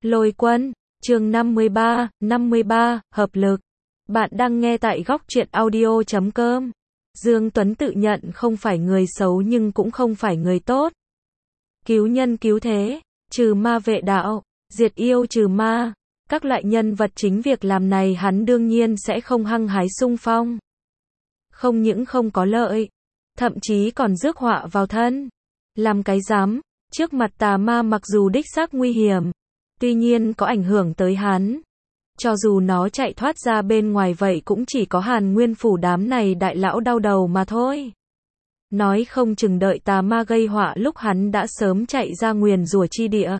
Lôi Quân, chương 53, hợp lực. Bạn đang nghe tại góc truyện audio.com. Dương Tuấn tự nhận không phải người xấu nhưng cũng không phải người tốt. Cứu nhân cứu thế, trừ ma vệ đạo, diệt yêu trừ ma. Các loại nhân vật chính việc làm này hắn đương nhiên sẽ không hăng hái xung phong. Không những không có lợi, thậm chí còn rước họa vào thân. Làm cái dám, trước mặt tà ma mặc dù đích xác nguy hiểm, tuy nhiên có ảnh hưởng tới hắn. Cho dù nó chạy thoát ra bên ngoài vậy cũng chỉ có Hàn Nguyên phủ đám này đại lão đau đầu mà thôi. Nói không chừng đợi tà ma gây họa lúc hắn đã sớm chạy ra nguyền rủa chi địa.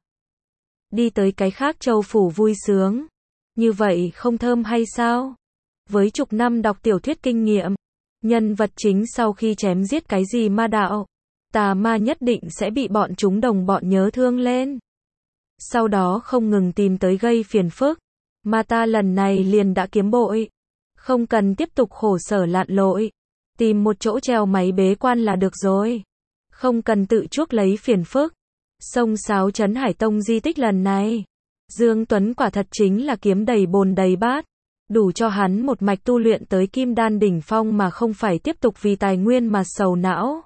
Đi tới cái khác châu phủ vui sướng. Như vậy không thơm hay sao? Với chục năm đọc tiểu thuyết kinh nghiệm, nhân vật chính sau khi chém giết cái gì ma đạo, tà ma nhất định sẽ bị bọn chúng đồng bọn nhớ thương lên. Sau đó không ngừng tìm tới gây phiền phức. Mà ta lần này liền đã kiếm bội. Không cần tiếp tục khổ sở lặn lội. Tìm một chỗ treo máy bế quan là được rồi. Không cần tự chuốc lấy phiền phức. Sông Sáo Trấn Hải Tông di tích lần này, Dương Tuấn quả thật chính là kiếm đầy bồn đầy bát. Đủ cho hắn một mạch tu luyện tới kim đan đỉnh phong mà không phải tiếp tục vì tài nguyên mà sầu não.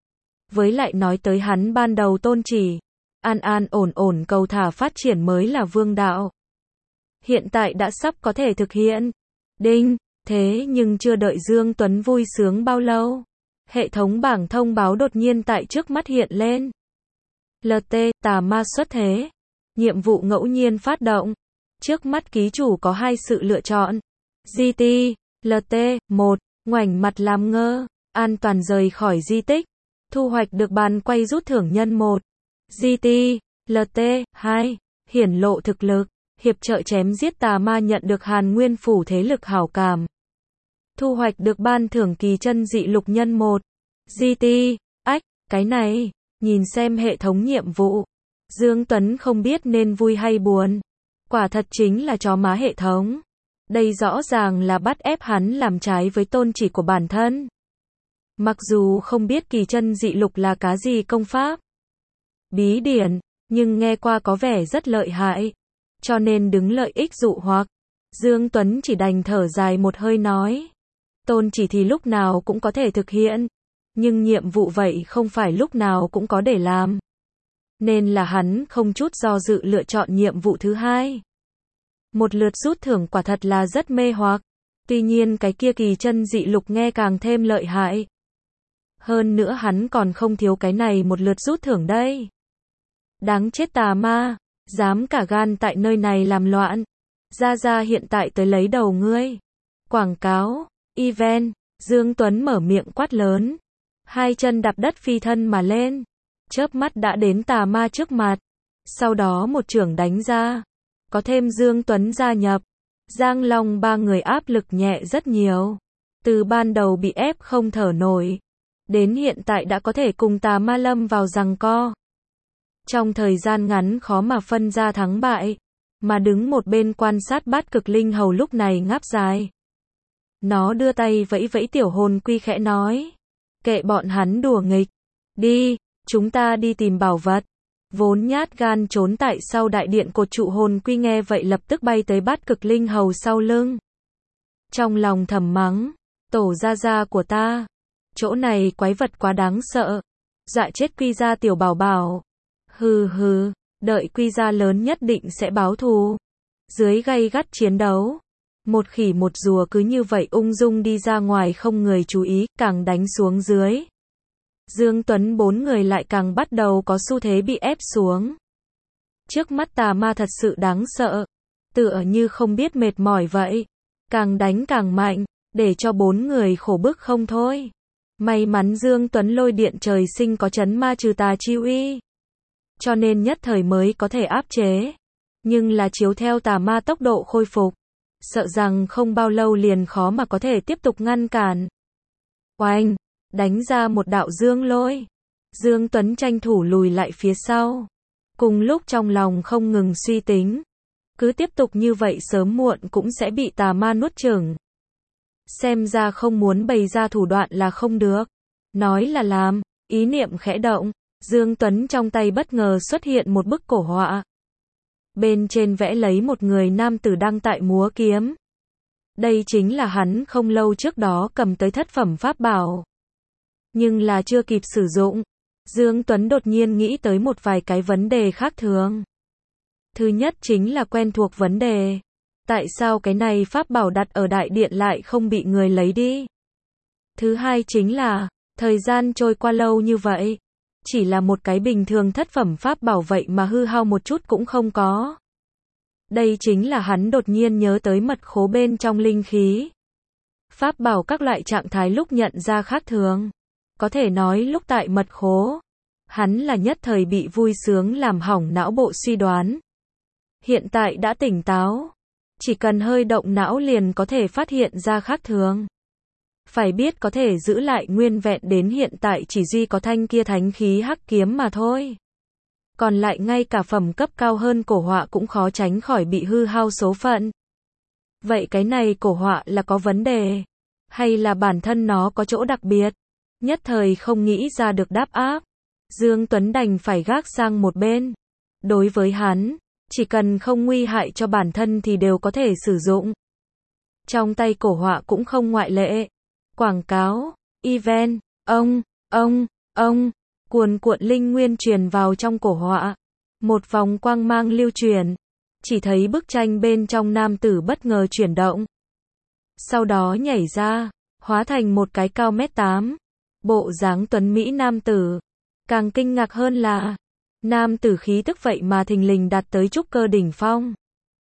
Với lại nói tới hắn ban đầu tôn chỉ, an an ổn ổn cầu thả phát triển mới là vương đạo. Hiện tại đã sắp có thể thực hiện. Đinh, thế nhưng chưa đợi Dương Tuấn vui sướng bao lâu, hệ thống bảng thông báo đột nhiên tại trước mắt hiện lên. LT, tà ma xuất thế. Nhiệm vụ ngẫu nhiên phát động. Trước mắt ký chủ có hai sự lựa chọn. GT, LT, 1, ngoảnh mặt làm ngơ, an toàn rời khỏi di tích. Thu hoạch được bàn quay rút thưởng nhân 1. GT, LT, 2, hiển lộ thực lực. Hiệp trợ chém giết tà ma nhận được Hàn Nguyên phủ thế lực hảo cảm. Thu hoạch được ban thưởng kỳ chân dị lục nhân 1. GT, ách, cái này, nhìn xem hệ thống nhiệm vụ. Dương Tuấn không biết nên vui hay buồn. Quả thật chính là chó má hệ thống. Đây rõ ràng là bắt ép hắn làm trái với tôn chỉ của bản thân. Mặc dù không biết kỳ chân dị lục là cá gì công pháp, bí điển, nhưng nghe qua có vẻ rất lợi hại. Cho nên đứng lợi ích dụ hoặc, Dương Tuấn chỉ đành thở dài một hơi nói. Tôn chỉ thì lúc nào cũng có thể thực hiện, nhưng nhiệm vụ vậy không phải lúc nào cũng có để làm. Nên là hắn không chút do dự lựa chọn nhiệm vụ thứ hai. Một lượt rút thưởng quả thật là rất mê hoặc, tuy nhiên cái kia kỳ chân dị lục nghe càng thêm lợi hại. Hơn nữa hắn còn không thiếu cái này một lượt rút thưởng đây. Đáng chết tà ma, dám cả gan tại nơi này làm loạn. Ra hiện tại tới lấy đầu ngươi. Quảng cáo, event, Dương Tuấn mở miệng quát lớn. Hai chân đạp đất phi thân mà lên. Chớp mắt đã đến tà ma trước mặt. Sau đó một chưởng đánh ra. Có thêm Dương Tuấn gia nhập. Giang Long ba người áp lực nhẹ rất nhiều. Từ ban đầu bị ép không thở nổi, đến hiện tại đã có thể cùng tà ma lâm vào giằng co. Trong thời gian ngắn khó mà phân ra thắng bại. Mà đứng một bên quan sát Bát Cực Linh Hầu lúc này ngáp dài. Nó đưa tay vẫy vẫy tiểu hồn quy khẽ nói. Kệ bọn hắn đùa nghịch. Đi, chúng ta đi tìm bảo vật. Vốn nhát gan trốn tại sau đại điện cột trụ hồn quy nghe vậy lập tức bay tới Bát Cực Linh Hầu sau lưng. Trong lòng thầm mắng. Tổ gia của ta. Chỗ này quái vật quá đáng sợ. Dọa chết quy gia tiểu bảo bảo. Hừ, đợi quy gia lớn nhất định sẽ báo thù. Dưới gay gắt chiến đấu, một khỉ một rùa cứ như vậy ung dung đi ra ngoài không người chú ý, càng đánh xuống dưới. Dương Tuấn bốn người lại càng bắt đầu có xu thế bị ép xuống. Trước mắt tà ma thật sự đáng sợ, tựa như không biết mệt mỏi vậy. Càng đánh càng mạnh, để cho bốn người khổ bức không thôi. May mắn Dương Tuấn lôi điện trời sinh có trấn ma trừ tà chi uy, cho nên nhất thời mới có thể áp chế. Nhưng là chiếu theo tà ma tốc độ khôi phục, sợ rằng không bao lâu liền khó mà có thể tiếp tục ngăn cản. Oanh, đánh ra một đạo dương lôi. Dương Tuấn tranh thủ lùi lại phía sau. Cùng lúc trong lòng không ngừng suy tính. Cứ tiếp tục như vậy sớm muộn cũng sẽ bị tà ma nuốt chửng. Xem ra không muốn bày ra thủ đoạn là không được. Nói là làm, ý niệm khẽ động. Dương Tuấn trong tay bất ngờ xuất hiện một bức cổ họa. Bên trên vẽ lấy một người nam tử đang tại múa kiếm. Đây chính là hắn không lâu trước đó cầm tới thất phẩm pháp bảo. Nhưng là chưa kịp sử dụng, Dương Tuấn đột nhiên nghĩ tới một vài cái vấn đề khác thường. Thứ nhất chính là quen thuộc vấn đề. Tại sao cái này pháp bảo đặt ở đại điện lại không bị người lấy đi? Thứ hai chính là, thời gian trôi qua lâu như vậy, chỉ là một cái bình thường thất phẩm pháp bảo vậy mà hư hao một chút cũng không có. Đây chính là hắn đột nhiên nhớ tới mật khố bên trong linh khí. Pháp bảo các loại trạng thái lúc nhận ra khác thường. Có thể nói lúc tại mật khố, hắn là nhất thời bị vui sướng làm hỏng não bộ suy đoán. Hiện tại đã tỉnh táo, chỉ cần hơi động não liền có thể phát hiện ra khác thường. Phải biết có thể giữ lại nguyên vẹn đến hiện tại chỉ duy có thanh kia thánh khí hắc kiếm mà thôi. Còn lại ngay cả phẩm cấp cao hơn cổ họa cũng khó tránh khỏi bị hư hao số phận. Vậy cái này cổ họa là có vấn đề? Hay là bản thân nó có chỗ đặc biệt? Nhất thời không nghĩ ra được đáp áp. Dương Tuấn đành phải gác sang một bên. Đối với hắn, chỉ cần không nguy hại cho bản thân thì đều có thể sử dụng. Trong tay cổ họa cũng không ngoại lệ. Quảng cáo, event, cuồn cuộn linh nguyên truyền vào trong cổ họa. Một vòng quang mang lưu truyền. Chỉ thấy bức tranh bên trong nam tử bất ngờ chuyển động. Sau đó nhảy ra, hóa thành một cái cao 1m8. Bộ dáng tuấn mỹ nam tử. Càng kinh ngạc hơn là, nam tử khí tức vậy mà thình lình đạt tới trúc cơ đỉnh phong.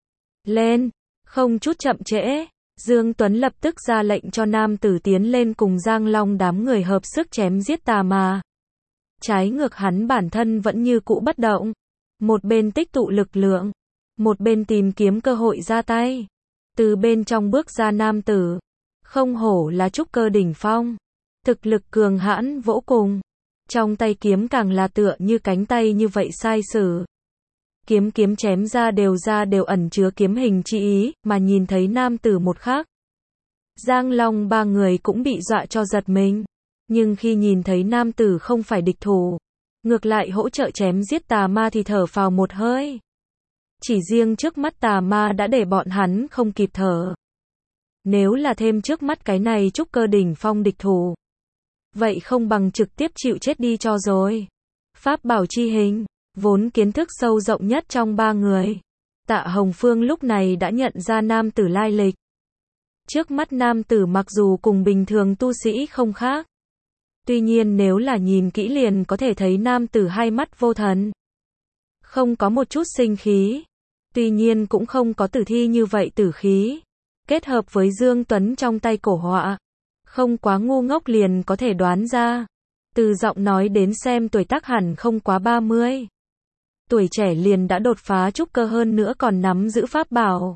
Lên, không chút chậm trễ, Dương Tuấn lập tức ra lệnh cho nam tử tiến lên cùng Giang Long đám người hợp sức chém giết tà ma. Trái ngược hắn bản thân vẫn như cũ bất động. Một bên tích tụ lực lượng, một bên tìm kiếm cơ hội ra tay. Từ bên trong bước ra nam tử. Không hổ là trúc cơ đỉnh phong. Thực lực cường hãn vỗ cùng. Trong tay kiếm càng là tựa như cánh tay như vậy sai sử. Kiếm chém ra đều ẩn chứa kiếm hình chi ý, mà nhìn thấy nam tử một khắc. Giang Long ba người cũng bị dọa cho giật mình. Nhưng khi nhìn thấy nam tử không phải địch thủ, ngược lại hỗ trợ chém giết tà ma thì thở phào một hơi. Chỉ riêng trước mắt tà ma đã để bọn hắn không kịp thở. Nếu là thêm trước mắt cái này trúc cơ đỉnh phong địch thủ, vậy không bằng trực tiếp chịu chết đi cho rồi. Pháp bảo chi hình, vốn kiến thức sâu rộng nhất trong ba người. Tạ Hồng Phương lúc này đã nhận ra nam tử lai lịch. Trước mắt nam tử mặc dù cùng bình thường tu sĩ không khác. Tuy nhiên nếu là nhìn kỹ liền có thể thấy nam tử hai mắt vô thần. Không có một chút sinh khí. Tuy nhiên cũng không có tử thi như vậy tử khí. Kết hợp với Dương Tuấn trong tay cổ họa. Không quá ngu ngốc liền có thể đoán ra. Từ giọng nói đến xem tuổi tác hẳn không quá 30. Tuổi trẻ liền đã đột phá trúc cơ hơn nữa còn nắm giữ pháp bảo.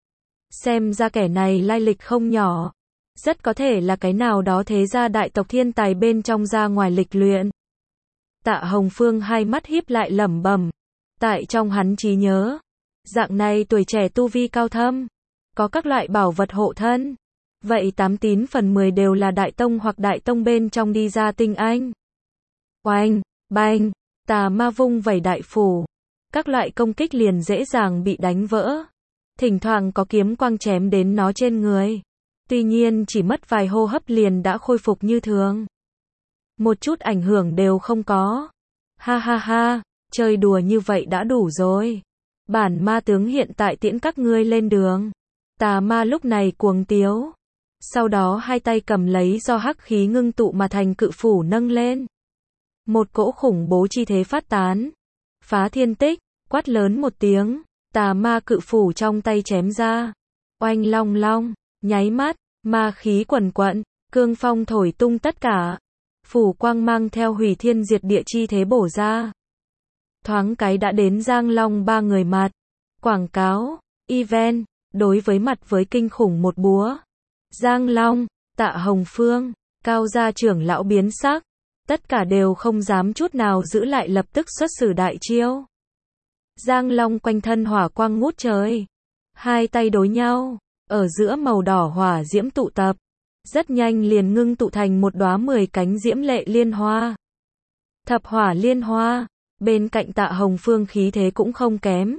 Xem ra kẻ này lai lịch không nhỏ. Rất có thể là cái nào đó thế gia đại tộc thiên tài bên trong ra ngoài lịch luyện. Tạ Hồng Phương hai mắt híp lại lẩm bẩm. Tại trong hắn trí nhớ, dạng này tuổi trẻ tu vi cao thâm, có các loại bảo vật hộ thân. Vậy 8/9 phần 10 đều là đại tông hoặc đại tông bên trong đi ra tinh anh. Oanh, bang, tà ma vung vẩy đại phủ. Các loại công kích liền dễ dàng bị đánh vỡ. Thỉnh thoảng có kiếm quang chém đến nó trên người. Tuy nhiên chỉ mất vài hô hấp liền đã khôi phục như thường. Một chút ảnh hưởng đều không có. Ha ha ha, chơi đùa như vậy đã đủ rồi. Bản ma tướng hiện tại tiễn các ngươi lên đường. Tà ma lúc này cuồng tiếu. Sau đó hai tay cầm lấy do hắc khí ngưng tụ mà thành cự phủ nâng lên. Một cỗ khủng bố chi thế phát tán. Phá thiên tích, quát lớn một tiếng. Tà ma cự phủ trong tay chém ra. Oanh long long, nháy mắt, ma khí quần quận, cương phong thổi tung tất cả. Phủ quang mang theo hủy thiên diệt địa chi thế bổ ra. Thoáng cái đã đến Giang Long ba người mặt. Quảng cáo, event, đối với mặt với kinh khủng một búa. Giang Long, Tạ Hồng Phương, Cao gia trưởng lão biến sắc. Tất cả đều không dám chút nào giữ lại lập tức xuất xử đại chiêu. Giang Long quanh thân hỏa quang ngút trời. Hai tay đối nhau, ở giữa màu đỏ hỏa diễm tụ tập. Rất nhanh liền ngưng tụ thành một đóa 10 cánh diễm lệ liên hoa. Thập hỏa liên hoa, bên cạnh Tạ Hồng Phương khí thế cũng không kém.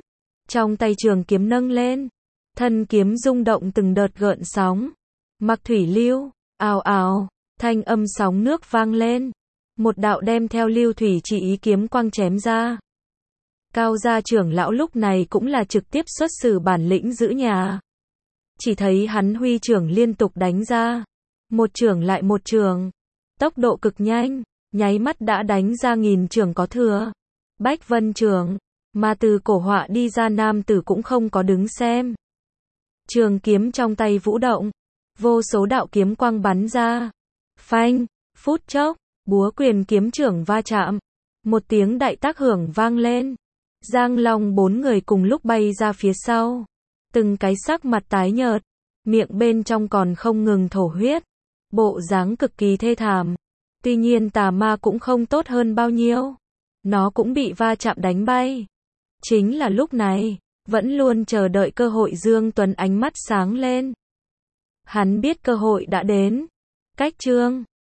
Trong tay trường kiếm nâng lên, thân kiếm rung động từng đợt gợn sóng. Mặc thủy lưu, ào ào, thanh âm sóng nước vang lên. Một đạo đem theo lưu thủy chỉ ý kiếm quang chém ra. Cao gia trưởng lão lúc này cũng là trực tiếp xuất xử bản lĩnh giữ nhà. Chỉ thấy hắn huy trưởng liên tục đánh ra. Một trưởng lại một trưởng. Tốc độ cực nhanh, nháy mắt đã đánh ra 1000 trưởng có thừa. Bách Vân trưởng, mà từ cổ họa đi ra nam tử cũng không có đứng xem. Trường kiếm trong tay vũ động, vô số đạo kiếm quang bắn ra. Phanh, phút chốc, búa quyền kiếm trưởng va chạm. Một tiếng đại tác hưởng vang lên. Giang Long 4 người cùng lúc bay ra phía sau. Từng cái sắc mặt tái nhợt, miệng bên trong còn không ngừng thổ huyết. Bộ dáng cực kỳ thê thảm. Tuy nhiên tà ma cũng không tốt hơn bao nhiêu. Nó cũng bị va chạm đánh bay. Chính là lúc này, vẫn luôn chờ đợi cơ hội Dương Tuấn ánh mắt sáng lên. Hắn biết cơ hội đã đến. Cách chương